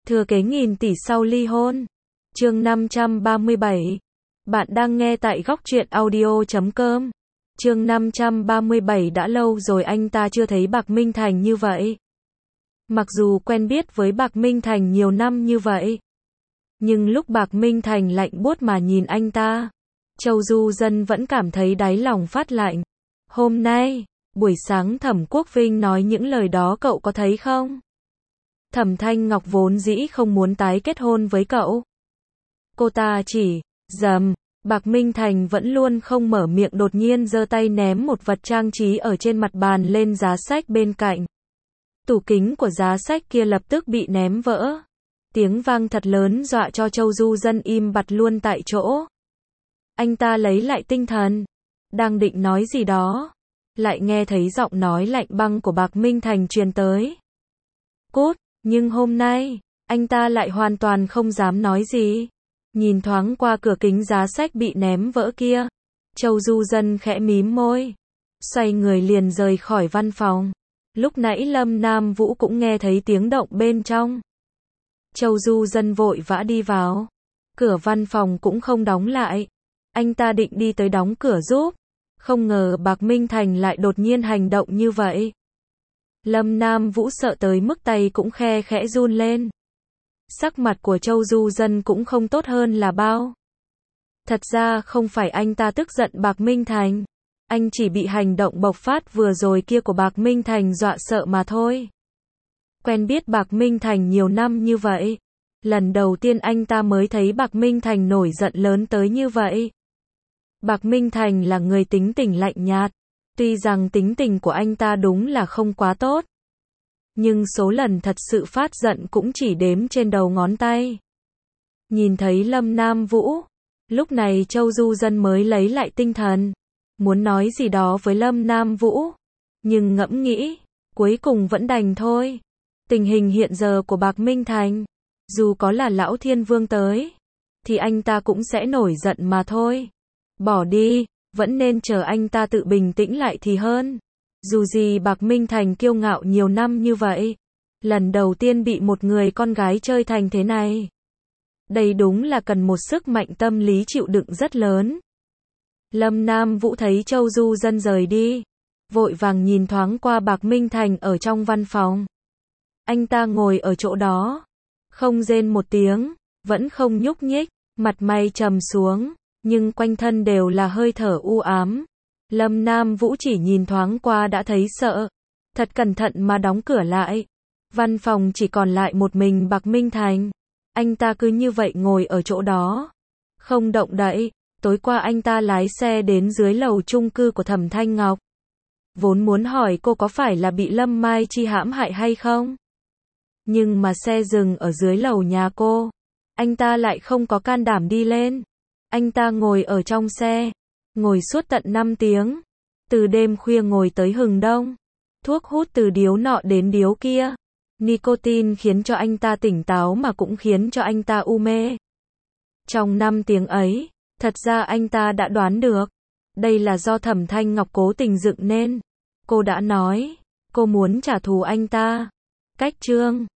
Thừa kế nghìn tỷ sau ly hôn. Chương 537. Bạn đang nghe tại góc truyện audio.com. Chương 537. Đã lâu rồi anh ta chưa thấy Bạc Minh Thành như vậy. Mặc dù quen biết với Bạc Minh Thành nhiều năm như vậy, nhưng lúc Bạc Minh Thành lạnh buốt mà nhìn anh ta, Châu Du Dân vẫn cảm thấy đáy lòng phát lạnh. Hôm nay, buổi sáng Thẩm Quốc Vinh nói những lời đó cậu có thấy không? Thẩm Thanh Ngọc vốn dĩ không muốn tái kết hôn với cậu. Cô ta chỉ dầm. Bạc Minh Thành vẫn luôn không mở miệng, đột nhiên giơ tay ném một vật trang trí ở trên mặt bàn lên giá sách bên cạnh. Tủ kính của giá sách kia lập tức bị ném vỡ. Tiếng vang thật lớn dọa cho Châu Du Dân im bặt luôn tại chỗ. Anh ta lấy lại tinh thần, đang định nói gì đó, lại nghe thấy giọng nói lạnh băng của Bạc Minh Thành truyền tới. Cút, nhưng hôm nay, anh ta lại hoàn toàn không dám nói gì. Nhìn thoáng qua cửa kính giá sách bị ném vỡ kia, Châu Du Dân khẽ mím môi, xoay người liền rời khỏi văn phòng. Lúc nãy Lâm Nam Vũ cũng nghe thấy tiếng động bên trong. Châu Du Dân vội vã đi vào. Cửa văn phòng cũng không đóng lại. Anh ta định đi tới đóng cửa giúp. Không ngờ Bạc Minh Thành lại đột nhiên hành động như vậy. Lâm Nam Vũ sợ tới mức tay cũng khe khẽ run lên. Sắc mặt của Châu Du Dân cũng không tốt hơn là bao. Thật ra không phải anh ta tức giận Bạc Minh Thành. Anh chỉ bị hành động bộc phát vừa rồi kia của Bạc Minh Thành dọa sợ mà thôi. Quen biết Bạc Minh Thành nhiều năm như vậy, lần đầu tiên anh ta mới thấy Bạc Minh Thành nổi giận lớn tới như vậy. Bạc Minh Thành là người tính tình lạnh nhạt. Tuy rằng tính tình của anh ta đúng là không quá tốt, nhưng số lần thật sự phát giận cũng chỉ đếm trên đầu ngón tay. Nhìn thấy Lâm Nam Vũ, lúc này Châu Du Dân mới lấy lại tinh thần, muốn nói gì đó với Lâm Nam Vũ, nhưng ngẫm nghĩ, cuối cùng vẫn đành thôi. Tình hình hiện giờ của Bạc Minh Thành, dù có là Lão Thiên Vương tới, thì anh ta cũng sẽ nổi giận mà thôi. Bỏ đi, vẫn nên chờ anh ta tự bình tĩnh lại thì hơn. Dù gì Bạc Minh Thành kiêu ngạo nhiều năm như vậy, lần đầu tiên bị một người con gái chơi thành thế này. Đây đúng là cần một sức mạnh tâm lý chịu đựng rất lớn. Lâm Nam Vũ thấy Châu Du Dân rời đi, vội vàng nhìn thoáng qua Bạc Minh Thành ở trong văn phòng. Anh ta ngồi ở chỗ đó, không rên một tiếng, vẫn không nhúc nhích, mặt mày trầm xuống, nhưng quanh thân đều là hơi thở u ám. Lâm Nam Vũ chỉ nhìn thoáng qua đã thấy sợ, thật cẩn thận mà đóng cửa lại. Văn phòng chỉ còn lại một mình Bạc Minh Thành. Anh ta cứ như vậy ngồi ở chỗ đó, không động đậy. Tối qua anh ta lái xe đến dưới lầu chung cư của Thẩm Thanh Ngọc. Vốn muốn hỏi cô có phải là bị Lâm Mai Chi hãm hại hay không. Nhưng mà xe dừng ở dưới lầu nhà cô, anh ta lại không có can đảm đi lên. Anh ta ngồi ở trong xe, ngồi suốt tận 5 tiếng. Từ đêm khuya ngồi tới hừng đông. Thuốc hút từ điếu nọ đến điếu kia. Nicotine khiến cho anh ta tỉnh táo mà cũng khiến cho anh ta u mê. Trong 5 tiếng ấy, thật ra anh ta đã đoán được. Đây là do Thẩm Thanh Ngọc cố tình dựng nên. Cô đã nói, cô muốn trả thù anh ta. Cách chương